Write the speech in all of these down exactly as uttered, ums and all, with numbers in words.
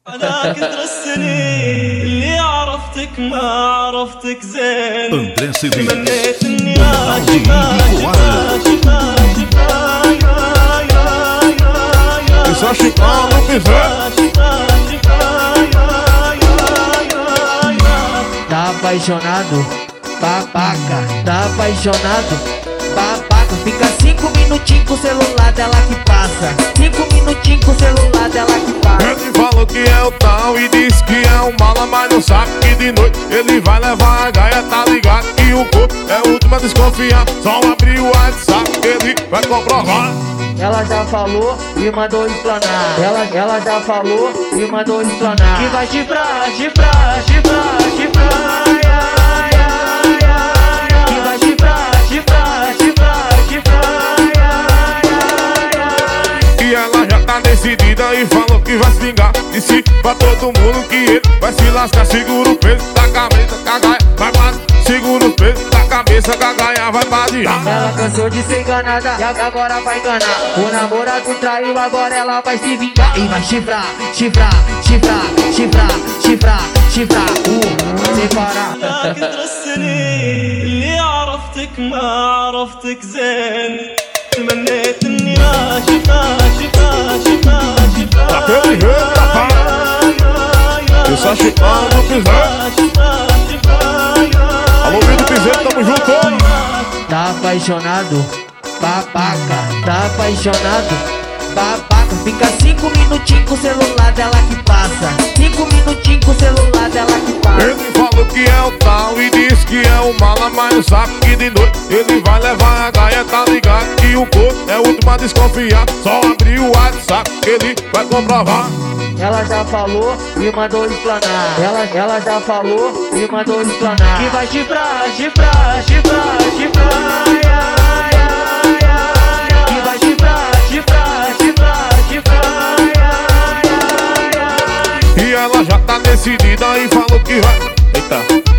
أنا كثر السنين اللي عرفتك ما عرفتك زين، تمنيت إني أشوفها شفا شفا شفا يا يا يا يا Isso chupando o pivete. Tá apaixonado, babaca. Tá apaixonado, babaca. Fica cinco minutinhos com o celular dela que passa. Cinco minutinhos com o celular dela que passa. Ele falou que é o tal e disse que é um mala, mas não sabe que de noite ele vai levar a gaia. Tá ligado que o corpo é o último a desconfiar. Só abrir o WhatsApp que ele vai comprovar. Ela já falou e mandou explanar. Ela, ela já falou e mandou explanar. Que vai chifrar, chifrar, chifrar, chifrar. Ai, ai, ai, ai. Que vai chifrar, chifrar, chifrar, chifrar. Ai, ai, ai. E ela já tá decidida e falou que vai se vingar. Disse pra todo mundo que ele vai se lascar. Segura o peso da cabeça, cagaia, vai bater. Segura o peso da cabeça, cagaia, vai badear. Ela cansou de ser enganada e agora vai enganar. O namorado traiu, agora ela vai se vingar. E vai chifrar, chifrar, chifrar, chifrar, chifrar, chifrar. Uh, sem parar. أنا كثر السنين اللي عرفتك ما عرفتك زين، تمنيت إني أشوفها شفا شفا شفا. Daquele jeito, papai. Isso chupando o pivete. Alô, Vitor Piseiro, tamo junto. Tá apaixonado, babaca. Tá apaixonado, babaca. Fica cinco minutinhos com o celular dela que passa. Cinco minutinhos com o celular dela que passa. Ele falou que é o tal e disse que é o mala, mas não sabe que de noite ele vai levar a gaia. Tá ligado que o corpo é o último a desconfiar. Só abrir o WhatsApp que ele vai comprovar. Ela já falou e mandou explanar. Ela, ela já falou e mandou explanar. Que vai chifrar, chifrar, chifrar, chifrar. Ai, ai, ai, ai. Que vai chifrar, chifrar, chifrar, chifrar. Ai, ai, ai. E ela já tá decidida e falou que vai. Eita.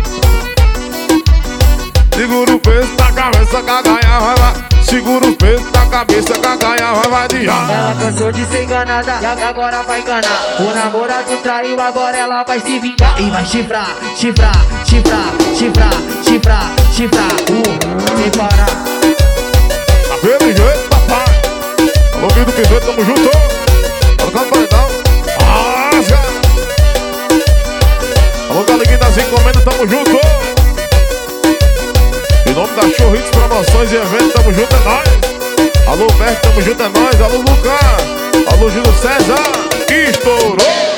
Segura o peso da cabeça, cagaia, vai lá. Segura o peso da cabeça, cagaia, vai vadiar. Ela cansou de ser enganada e agora vai enganar. O namorado traiu, agora ela vai se vingar. E vai chifrar, chifrar, chifrar, chifrar, chifrar, chifrar. Uh, sem parar. Daquele jeito, papai. Alô, Vitor Piseiro, tamo junto. Colocando paredão. Rasga. Alô, galerinha das encomendas, tamo junto. Em nome da Show Hits Promoções e Eventos, tamo junto, é nóis. Alô, Berto, tamo junto, é nóis. Alô, Lucas. Alô, Júlio César. Estourou.